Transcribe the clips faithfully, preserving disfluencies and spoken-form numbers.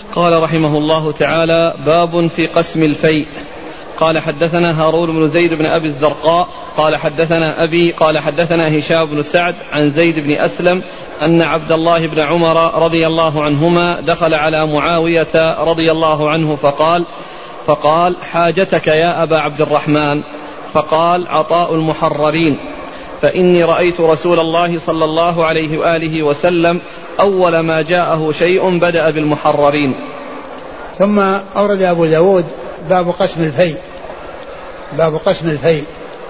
قال رحمه الله تعالى: باب في قسم الفيء. قال حدثنا هارون بن زيد بن أبي الزرقاء قال حدثنا أبي قال حدثنا هشام بن سعد عن زيد بن أسلم أن عبد الله بن عمر رضي الله عنهما دخل على معاوية رضي الله عنه فقال فقال حاجتك يا أبا عبد الرحمن؟ فقال: عطاء المحررين، فإني رأيت رسول الله صلى الله عليه وآله وسلم أول ما جاءه شيء بدأ بالمحررين. ثم أورد أبو داود باب قسم الفيء. باب قسم الفيء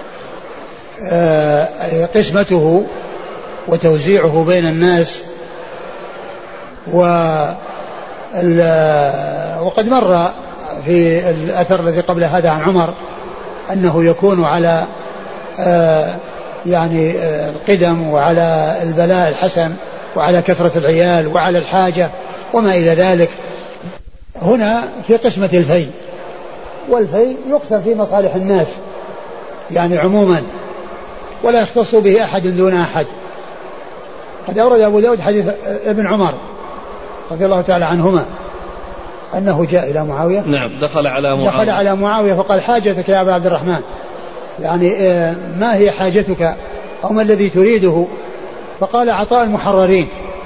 آه قسمته وتوزيعه بين الناس. وقد مر في الأثر الذي قبل هذا عن عمر أنه يكون على آه يعني آه القدم وعلى البلاء الحسن وعلى كثرة العيال وعلى الحاجة وما إلى ذلك. هنا في قسمة الفيء، والفيء يقسم في مصالح الناس يعني عموما ولا يختص به أحد دون أحد. قد أورد أبو داود حديث ابن عمر رضي الله تعالى عنهما أنه جاء إلى معاوية. نعم دخل على معاوية دخل على معاوية فقال: حاجتك يا أبا عبد الرحمن؟ يعني ما هي حاجتك أو ما الذي تريده؟ فقال: عطاء المحررين،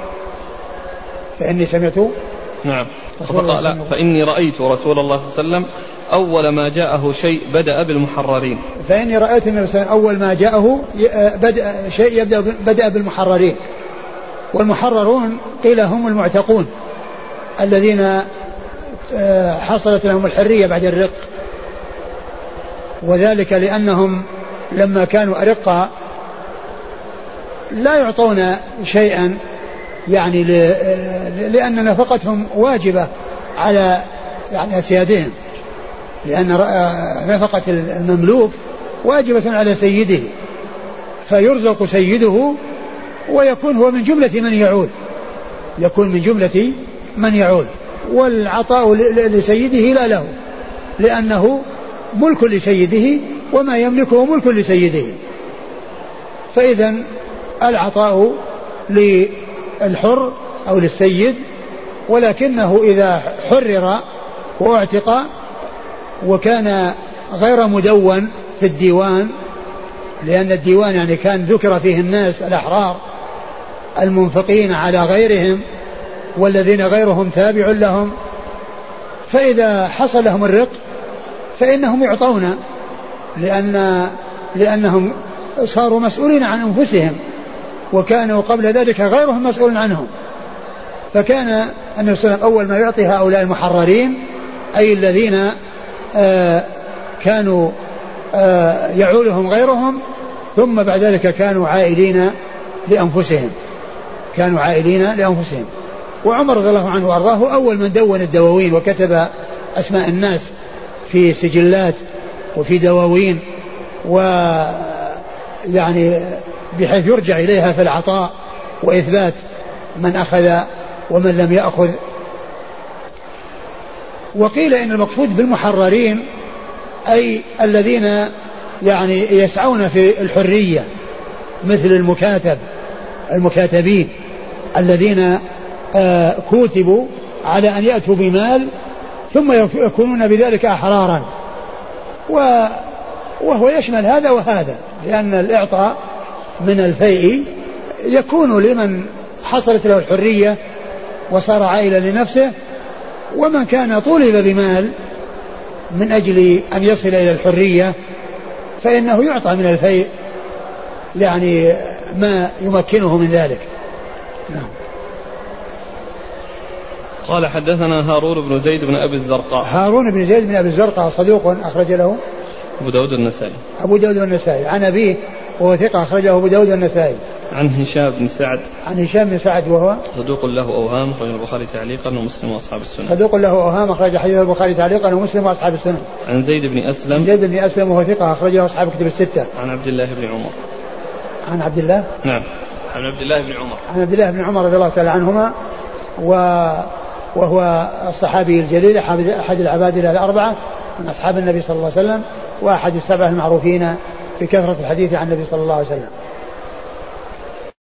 فإني سمعت. نعم فقال: فإني رأيت رسول الله صلى الله عليه وسلم أول ما جاءه شيء بدأ بالمحررين. فإني رأيت النبي صلى الله عليه وسلم أول ما جاءه بدأ شيء يبدأ بدأ بالمحررين. والمحررون قيل هم المعتقون الذين حصلت لهم الحرية بعد الرق، وذلك لأنهم لما كانوا أرقا لا يعطون شيئا يعني لأن نفقتهم واجبة على يعني أسيادهم، لأن نفقة المملوك واجبة على سيده، فيرزق سيده ويكون هو من جملة من يعول يكون من جملة من يعول والعطاء لسيده لا له، لأنه ملك لسيده وما يملكه ملك لسيده. فإذا العطاء للحر أو للسيد، ولكنه إذا حرر واعتق وكان غير مدون في الديوان، لأن الديوان يعني كان ذكر فيه الناس الأحرار المنفقين على غيرهم والذين غيرهم تابع لهم، فإذا حصل لهم الرق فإنهم يعطون، لأن لأنهم صاروا مسؤولين عن أنفسهم وكانوا قبل ذلك غيرهم مسؤول عنهم. فكان النبي صلى الله عليه وسلم أول ما يعطي هؤلاء المحررين أي الذين آه كانوا آه يعولهم غيرهم، ثم بعد ذلك كانوا عائلين لأنفسهم كانوا عائلين لأنفسهم. وعمر رضي الله عنه وأرضاه أول من دون الدواوين وكتب أسماء الناس في سجلات وفي دواوين، ويعني بحيث يرجع إليها في العطاء وإثبات من أخذ ومن لم يأخذ. وقيل إن المقصود بالمحررين أي الذين يعني يسعون في الحرية مثل المكاتب المكاتبين الذين آه كوتبوا على أن يأتوا بمال ثم يكونون بذلك أحرارا، وهو يشمل هذا وهذا، لأن الإعطاء من الفيء يكون لمن حصلت له الحرية وصار عائلا لنفسه، ومن كان طولب بمال من أجل أن يصل إلى الحرية فإنه يعطى من الفيء يعني ما يمكنه من ذلك. نعم. قال حدثنا هارون بن زيد بن أبي الزرقاء. هارون بن زيد بن أبي الزرقاء صدوق أخرج له أبو داود النسائي. أبو داود النسائي. عن أبيه وهو ثقة أخرجه أبو داود النسائي. عن هشام بن سعد. عن هشام بن سعد وهو صدوق له أوهام أخرج البخاري تعليقا ومسلم وأصحاب السنة. صدوق له أوهام أخرج حديث البخاري تعليقا ومسلم وأصحاب السنة. عن زيد بن أسلم. زيد بن أسلم وهو ثقة أخرجه أصحاب كتب الستة. عن عبد الله بن عمر. عن عبد الله. نعم. عن عبد الله بن عمر. عن عبد الله بن عمر رضي الله تعالى عنهما، و وهو الصحابي الجليل أحد العبادلة الأربعة من أصحاب النبي صلى الله عليه وسلم، وأحد السبعة المعروفين بكثرة الحديث عن النبي صلى الله عليه وسلم.